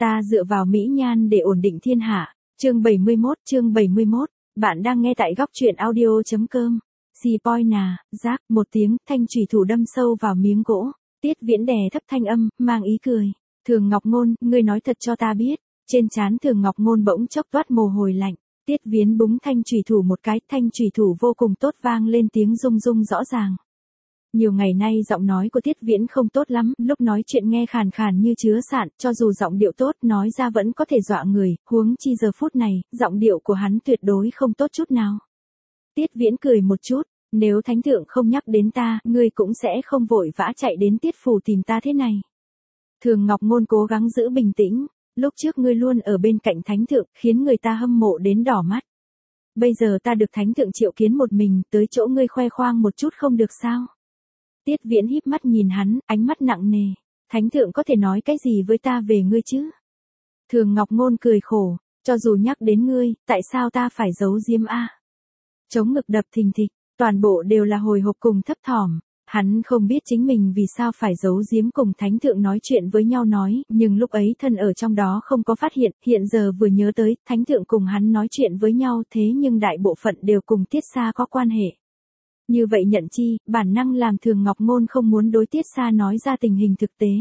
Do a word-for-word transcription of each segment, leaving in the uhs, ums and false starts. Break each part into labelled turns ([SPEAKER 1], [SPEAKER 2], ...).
[SPEAKER 1] Ta dựa vào mỹ nhan để ổn định thiên hạ. Chương bảy mươi mốt, chương bảy mươi mốt. Bạn đang nghe tại góc truyện audio chấm com. Xì poi nà, rác, một tiếng, thanh chùy thủ đâm sâu vào miếng gỗ. Tiết Viễn đè thấp thanh âm, mang ý cười. Thường Ngọc Ngôn, ngươi nói thật cho ta biết. Trên trán Thường Ngọc Ngôn bỗng chốc toát mồ hôi lạnh. Tiết Viễn búng thanh chùy thủ một cái, thanh chùy thủ vô cùng tốt vang lên tiếng rung rung rõ ràng. Nhiều ngày nay giọng nói của Tiết Viễn không tốt lắm, lúc nói chuyện nghe khàn khàn như chứa sạn, cho dù giọng điệu tốt, nói ra vẫn có thể dọa người, huống chi giờ phút này, giọng điệu của hắn tuyệt đối không tốt chút nào. Tiết Viễn cười một chút, nếu thánh thượng không nhắc đến ta, ngươi cũng sẽ không vội vã chạy đến Tiết phủ tìm ta thế này. Thường Ngọc Ngôn cố gắng giữ bình tĩnh, lúc trước ngươi luôn ở bên cạnh thánh thượng, khiến người ta hâm mộ đến đỏ mắt. Bây giờ ta được thánh thượng triệu kiến một mình, tới chỗ ngươi khoe khoang một chút không được sao? Tiết Viễn híp mắt nhìn hắn, ánh mắt nặng nề. Thánh thượng có thể nói cái gì với ta về ngươi chứ? Thường Ngọc Ngôn cười khổ, cho dù nhắc đến ngươi, tại sao ta phải giấu giếm a? Chống ngực đập thình thịch, toàn bộ đều là hồi hộp cùng thấp thỏm. Hắn không biết chính mình vì sao phải giấu giếm cùng thánh thượng nói chuyện với nhau nói, nhưng lúc ấy thân ở trong đó không có phát hiện, hiện giờ vừa nhớ tới, thánh thượng cùng hắn nói chuyện với nhau thế nhưng đại bộ phận đều cùng Tiết Sa có quan hệ. Như vậy nhận chi, bản năng làm Thường Ngọc Ngôn không muốn đối Tiết Sa nói ra tình hình thực tế.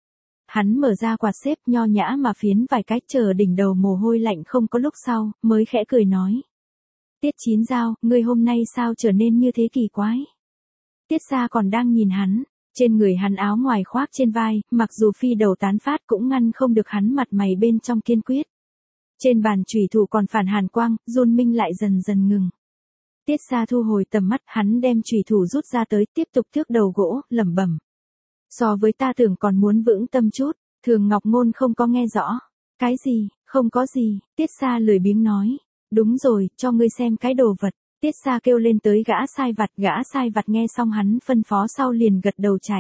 [SPEAKER 1] Hắn mở ra quạt xếp nho nhã mà phiến vài cái chờ đỉnh đầu mồ hôi lạnh không có lúc sau, mới khẽ cười nói. Tiết Chín Dao, ngươi hôm nay sao trở nên như thế kỳ quái? Tiết Sa còn đang nhìn hắn, trên người hắn áo ngoài khoác trên vai, mặc dù phi đầu tán phát cũng ngăn không được hắn mặt mày bên trong kiên quyết. Trên bàn chủy thủ còn phản hàn quang, run minh lại dần dần ngừng. Tiết Sa thu hồi tầm mắt, hắn đem chủy thủ rút ra tới, tiếp tục thước đầu gỗ, lẩm bẩm. So với ta tưởng còn muốn vững tâm chút, Thường Ngọc Ngôn không có nghe rõ. Cái gì, không có gì, Tiết Sa lười biếng nói. Đúng rồi, cho ngươi xem cái đồ vật. Tiết Sa kêu lên tới gã sai vặt, gã sai vặt nghe xong hắn phân phó sau liền gật đầu chạy.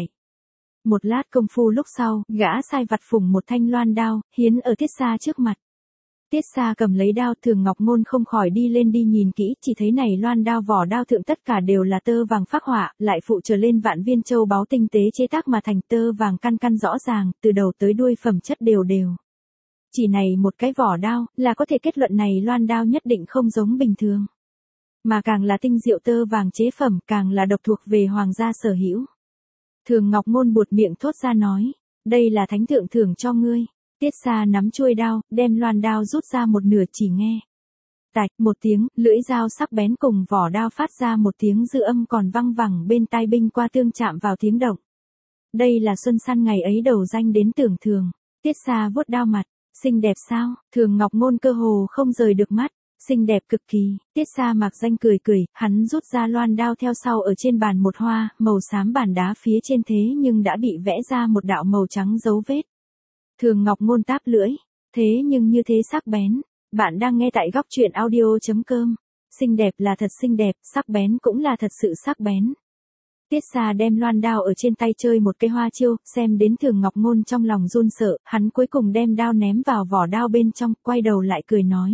[SPEAKER 1] Một lát công phu lúc sau, gã sai vặt phủng một thanh loan đao, hiến ở Tiết Sa trước mặt. Tiết Sa cầm lấy đao, Thường Ngọc Ngôn không khỏi đi lên đi nhìn kỹ, chỉ thấy này loan đao vỏ đao thượng tất cả đều là tơ vàng phác họa, lại phụ trở lên vạn viên châu báu tinh tế chế tác mà thành tơ vàng căn căn rõ ràng, từ đầu tới đuôi phẩm chất đều đều. Chỉ này một cái vỏ đao, là có thể kết luận này loan đao nhất định không giống bình thường. Mà càng là tinh diệu tơ vàng chế phẩm, càng là độc thuộc về hoàng gia sở hữu. Thường Ngọc Ngôn buột miệng thốt ra nói, đây là thánh thượng thưởng cho ngươi. Tiết Sa nắm chuôi đao, đem loan đao rút ra một nửa chỉ nghe. Tạch, một tiếng, lưỡi dao sắc bén cùng vỏ đao phát ra một tiếng dư âm còn văng vẳng bên tai binh qua tương chạm vào tiếng động. Đây là Xuân Săn ngày ấy đầu danh đến tưởng thường. Tiết Sa vuốt đao mặt, xinh đẹp sao? Thường Ngọc Ngôn cơ hồ không rời được mắt. Xinh đẹp cực kỳ, Tiết Sa mặc danh cười cười, hắn rút ra loan đao theo sau ở trên bàn một hoa, màu xám bàn đá phía trên thế nhưng đã bị vẽ ra một đạo màu trắng dấu vết. Thường Ngọc Ngôn táp lưỡi, thế nhưng như thế sắc bén. Bạn đang nghe tại góc truyện audio chấm com. Xinh đẹp là thật xinh đẹp, sắc bén cũng là thật sự sắc bén. Tiết Sa đem loan đao ở trên tay chơi một cái hoa chiêu, xem đến Thường Ngọc Ngôn trong lòng run sợ, hắn cuối cùng đem đao ném vào vỏ đao bên trong, quay đầu lại cười nói.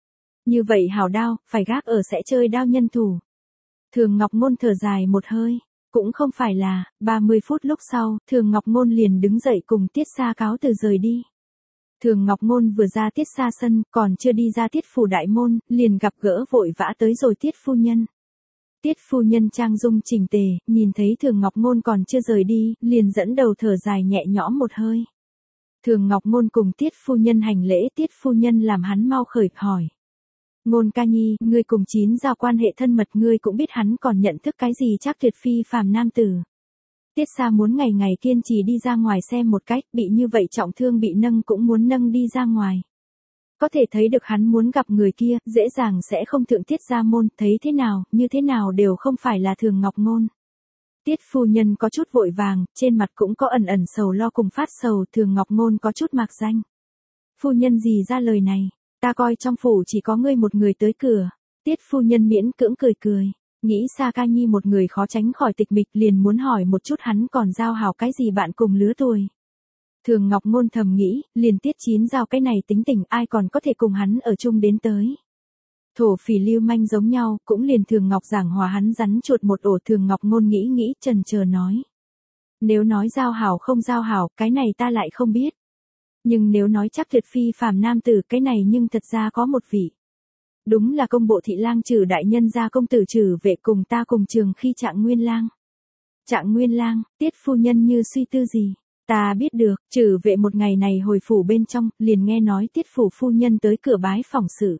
[SPEAKER 1] Như vậy hảo đao, phải gác ở sẽ chơi đao nhân thủ. Thường Ngọc Ngôn thở dài một hơi. Cũng không phải là, ba mươi phút lúc sau, Thường Ngọc Ngôn liền đứng dậy cùng Tiết Sa cáo từ rời đi. Thường Ngọc Ngôn vừa ra Tiết Sa sân, còn chưa đi ra Tiết phủ đại môn, liền gặp gỡ vội vã tới rồi Tiết phu nhân. Tiết phu nhân trang dung chỉnh tề, nhìn thấy Thường Ngọc Ngôn còn chưa rời đi, liền dẫn đầu thở dài nhẹ nhõm một hơi. Thường Ngọc Ngôn cùng Tiết phu nhân hành lễ, Tiết phu nhân làm hắn mau khởi hỏi. Ngôn ca nhi, ngươi cùng Chín Dao quan hệ thân mật, ngươi cũng biết hắn còn nhận thức cái gì chắc tuyệt phi phàm nam tử. Tiết Sa muốn ngày ngày kiên trì đi ra ngoài xem một cách, bị như vậy trọng thương bị nâng cũng muốn nâng đi ra ngoài. Có thể thấy được hắn muốn gặp người kia, dễ dàng sẽ không thượng Tiết gia môn, thấy thế nào, như thế nào đều không phải là Thường Ngọc Ngôn. Tiết phu nhân có chút vội vàng, trên mặt cũng có ẩn ẩn sầu lo cùng phát sầu, Thường Ngọc Ngôn có chút mạc danh. Phu nhân gì ra lời này? Ta coi trong phủ chỉ có ngươi một người tới cửa. Tiết phu nhân miễn cưỡng cười cười. Nghĩ Sa Ca Nhi một người khó tránh khỏi tịch mịch, liền muốn hỏi một chút hắn còn giao hảo cái gì bạn cùng lứa tuổi. Thường Ngọc Ngôn thầm nghĩ, liền Tiết Chín Dao cái này tính tình ai còn có thể cùng hắn ở chung đến tới. Thổ phỉ lưu manh giống nhau, cũng liền Thường Ngọc giảng hòa hắn rắn chuột một ổ. Thường Ngọc Ngôn nghĩ nghĩ chần chờ nói. Nếu nói giao hảo không giao hảo, cái này ta lại không biết. Nhưng nếu nói chắc tuyệt phi phàm nam tử cái này nhưng thật ra có một vị. Đúng là công bộ thị lang Trử đại nhân gia công tử Trử Vệ cùng ta cùng trường khi Trạng Nguyên lang. Trạng Nguyên lang, Tiết phu nhân như suy tư gì? Ta biết được, Trử Vệ một ngày này hồi phủ bên trong, liền nghe nói Tiết phủ phu nhân tới cửa bái phỏng sự.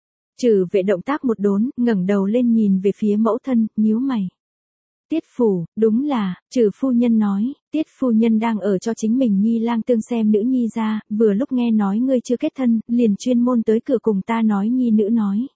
[SPEAKER 1] Trử Vệ động tác một đốn, ngẩng đầu lên nhìn về phía mẫu thân, nhíu mày. Tiết phủ, đúng là, Trử phu nhân nói, Tiết phu nhân đang ở cho chính mình nhi lang tương xem nữ nhi ra, vừa lúc nghe nói ngươi chưa kết thân, liền chuyên môn tới cửa cùng ta nói nhi nữ nói.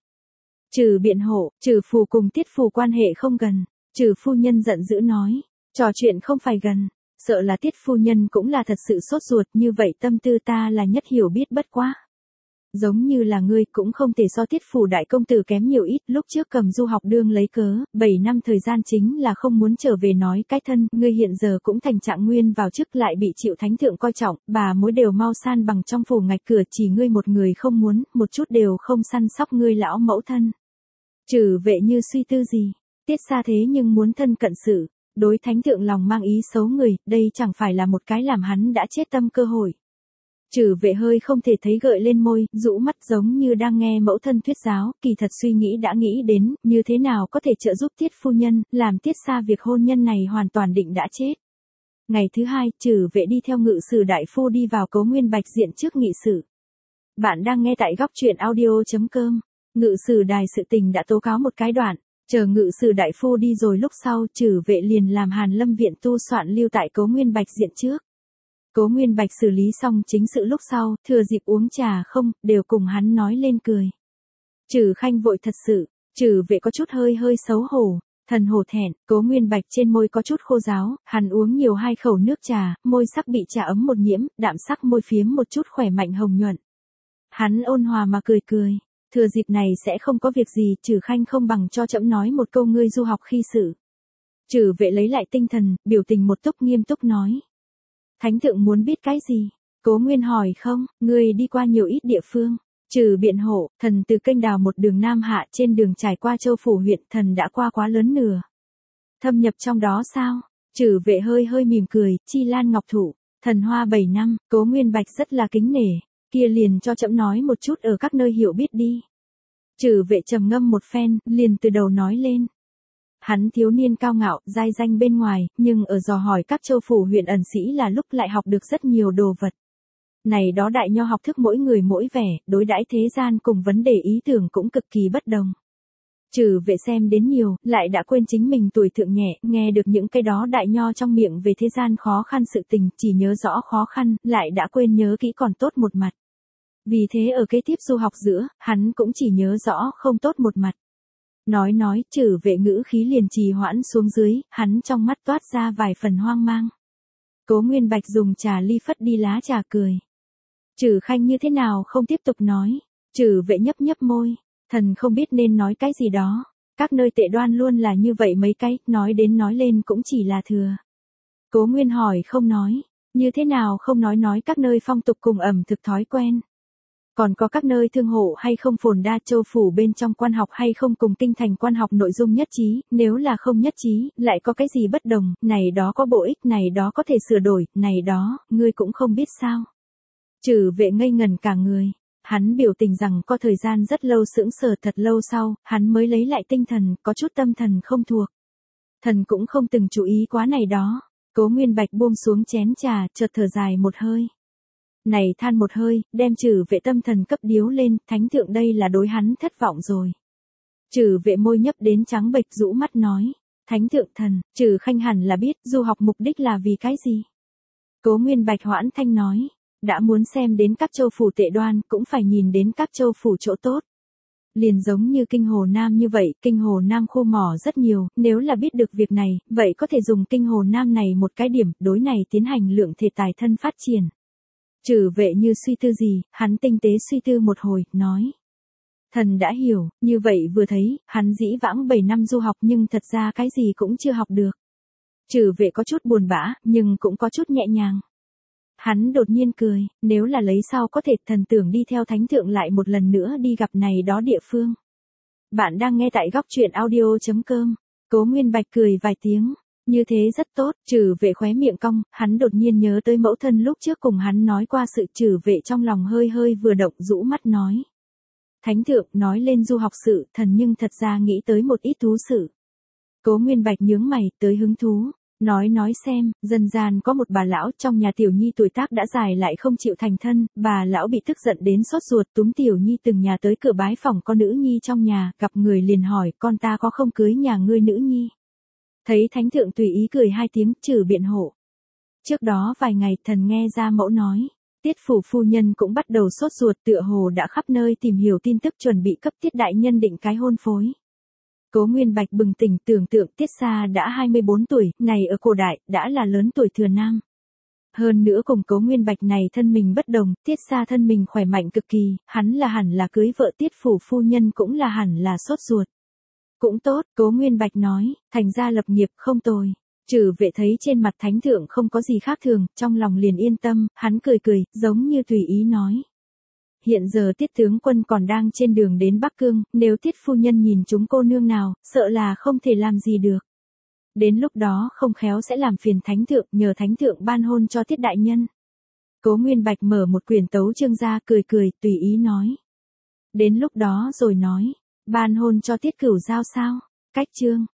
[SPEAKER 1] Trừ biện hộ, Trừ phủ cùng Tiết phủ quan hệ không gần, Trừ phu nhân giận dữ nói, trò chuyện không phải gần, sợ là Tiết phu nhân cũng là thật sự sốt ruột, như vậy tâm tư ta là nhất hiểu biết bất quá. Giống như là ngươi cũng không thể so Tiết phủ đại công tử kém nhiều ít, lúc trước cầm du học đương lấy cớ, bảy năm thời gian chính là không muốn trở về nói cái thân, ngươi hiện giờ cũng thành Trạng Nguyên vào chức lại bị chịu thánh thượng coi trọng, bà mối đều mau san bằng trong phủ ngạch cửa, chỉ ngươi một người không muốn, một chút đều không săn sóc ngươi lão mẫu thân. Trừ Vệ như suy tư gì, Tiết xa thế nhưng muốn thân cận sự, đối thánh thượng lòng mang ý xấu người, đây chẳng phải là một cái làm hắn đã chết tâm cơ hội. Trừ Vệ hơi không thể thấy gợi lên môi, rũ mắt giống như đang nghe mẫu thân thuyết giáo, kỳ thật suy nghĩ đã nghĩ đến, như thế nào có thể trợ giúp Tiết phu nhân, làm Tiết xa việc hôn nhân này hoàn toàn định đã chết. Ngày thứ hai, Trừ Vệ đi theo ngự sử đại phu đi vào Cố Nguyên Bạch diện trước nghị sự. Bạn đang nghe tại góc truyện audio.com. Ngự sử đài sự tình đã tố cáo một cái đoạn, chờ ngự sử đại phu đi rồi lúc sau, Trừ Vệ liền làm Hàn Lâm viện tu soạn lưu tại Cố Nguyên Bạch diện trước. Cố Nguyên Bạch xử lý xong chính sự lúc sau, thừa dịp uống trà không, đều cùng hắn nói lên cười. Trừ Khanh vội thật sự, Trừ Vệ có chút hơi hơi xấu hổ, thần hổ thẹn, Cố Nguyên Bạch trên môi có chút khô ráo, hắn uống nhiều hai khẩu nước trà, môi sắc bị trà ấm một nhiễm, đạm sắc môi phiếm một chút khỏe mạnh hồng nhuận. Hắn ôn hòa mà cười cười, thừa dịp này sẽ không có việc gì, Trừ Khanh không bằng cho trẫm nói một câu ngươi du học khi sự. Trừ Vệ lấy lại tinh thần, biểu tình một túc nghiêm túc nói. Thánh thượng muốn biết cái gì? Cố Nguyên hỏi không, ngươi đi qua nhiều ít địa phương. Trừ biện hộ, thần từ kênh đào một đường nam hạ trên đường trải qua Châu phủ huyện, thần đã qua quá lớn nửa. Thâm nhập trong đó sao? Trừ Vệ hơi hơi mỉm cười, chi lan ngọc thủ, thần hoa bảy năm, Cố Nguyên Bạch rất là kính nể, kia liền cho trẫm nói một chút ở các nơi hiểu biết đi. Trừ Vệ trầm ngâm một phen, liền từ đầu nói lên. Hắn thiếu niên cao ngạo, giai danh bên ngoài, nhưng ở dò hỏi các châu phủ huyện ẩn sĩ là lúc lại học được rất nhiều đồ vật. Này đó đại nho học thức mỗi người mỗi vẻ, đối đãi thế gian cùng vấn đề ý tưởng cũng cực kỳ bất đồng. Trừ Vệ xem đến nhiều, lại đã quên chính mình tuổi thượng nhẹ, nghe được những cái đó đại nho trong miệng về thế gian khó khăn sự tình, chỉ nhớ rõ khó khăn, lại đã quên nhớ kỹ còn tốt một mặt. Vì thế ở kế tiếp du học giữa, hắn cũng chỉ nhớ rõ không tốt một mặt. Nói nói, Trừ Vệ ngữ khí liền trì hoãn xuống dưới, hắn trong mắt toát ra vài phần hoang mang. Cố Nguyên Bạch dùng trà ly phất đi lá trà cười. Trừ Khanh như thế nào không tiếp tục nói. Trừ Vệ nhấp nhấp môi, thần không biết nên nói cái gì đó. Các nơi tệ đoan luôn là như vậy mấy cái, nói đến nói lên cũng chỉ là thừa. Cố Nguyên hỏi không nói, như thế nào không nói nói các nơi phong tục cùng ẩm thực thói quen. Còn có các nơi thương hộ hay không phồn đa châu phủ bên trong quan học hay không cùng kinh thành quan học nội dung nhất trí, nếu là không nhất trí, lại có cái gì bất đồng, này đó có bổ ích, này đó có thể sửa đổi, này đó, ngươi cũng không biết sao. Trừ Vệ ngây ngần cả người, hắn biểu tình rằng có thời gian rất lâu sững sờ thật lâu sau, hắn mới lấy lại tinh thần, có chút tâm thần không thuộc. Thần cũng không từng chú ý quá này đó. Cố Nguyên Bạch buông xuống chén trà, chợt thở dài một hơi. Này than một hơi, đem Trừ Vệ tâm thần cấp điếu lên, thánh thượng đây là đối hắn thất vọng rồi. Trừ Vệ môi nhấp đến trắng bệch rũ mắt nói, thánh thượng thần, Trừ Khanh hẳn là biết du học mục đích là vì cái gì. Cố Nguyên Bạch hoãn thanh nói, đã muốn xem đến các châu phủ tệ đoan, cũng phải nhìn đến các châu phủ chỗ tốt. Liền giống như Kinh Hồ Nam như vậy, Kinh Hồ Nam khu mỏ rất nhiều, nếu là biết được việc này, vậy có thể dùng Kinh Hồ Nam này một cái điểm, đối này tiến hành lượng thể tài thân phát triển. Trừ Vệ như suy tư gì, hắn tinh tế suy tư một hồi, nói. Thần đã hiểu, như vậy vừa thấy, hắn dĩ vãng bảy năm du học nhưng thật ra cái gì cũng chưa học được. Trừ Vệ có chút buồn bã, nhưng cũng có chút nhẹ nhàng. Hắn đột nhiên cười, nếu là lấy sau có thể thần tưởng đi theo thánh thượng lại một lần nữa đi gặp này đó địa phương. Bạn đang nghe tại góc truyện audio chấm com. Cố Nguyên Bạch cười vài tiếng, Như thế rất tốt, Trừ Vệ khóe miệng cong, hắn đột nhiên nhớ tới mẫu thân lúc trước cùng hắn nói qua sự. Trừ Vệ trong lòng hơi hơi vừa động, rũ mắt nói. Thánh thượng, nói lên du học sự, thần nhưng thật ra nghĩ tới một ít thú sự. Cố Nguyên Bạch nhướng mày, tới hứng thú. Nói nói xem, dân gian có một bà lão trong nhà Tiểu Nhi tuổi tác đã dài lại không chịu thành thân, bà lão bị tức giận đến sốt ruột, túm Tiểu Nhi từng nhà tới cửa bái phỏng con nữ nhi trong nhà, gặp người liền hỏi, con ta có không cưới nhà ngươi nữ nhi. Thấy thánh thượng tùy ý cười hai tiếng, Trừ biện hộ. Trước đó vài ngày, thần nghe ra mẫu nói, Tiết phủ phu nhân cũng bắt đầu sốt ruột, tựa hồ đã khắp nơi tìm hiểu tin tức chuẩn bị cấp Tiết đại nhân định cái hôn phối. Cố Nguyên Bạch bừng tỉnh, tưởng tượng Tiết Sa đã hai mươi bốn tuổi, này ở cổ đại, đã là lớn tuổi thừa nam. Hơn nữa cùng Cố Nguyên Bạch này thân mình bất đồng, Tiết Sa thân mình khỏe mạnh cực kỳ, hắn là hẳn là cưới vợ, Tiết phủ phu nhân cũng là hẳn là sốt ruột. Cũng tốt, Cố Nguyên Bạch nói, thành ra lập nghiệp không tồi. Trừ Vệ thấy trên mặt thánh thượng không có gì khác thường, trong lòng liền yên tâm, hắn cười cười, giống như tùy ý nói. Hiện giờ Tiết tướng quân còn đang trên đường đến Bắc Cương, nếu Tiết phu nhân nhìn chúng cô nương nào, sợ là không thể làm gì được. Đến lúc đó không khéo sẽ làm phiền thánh thượng, nhờ thánh thượng ban hôn cho Tiết đại nhân. Cố Nguyên Bạch mở một quyển tấu chương ra, cười cười, tùy ý nói. Đến lúc đó rồi nói, ban hôn cho Tiết Cửu Giao sao? Cách chương.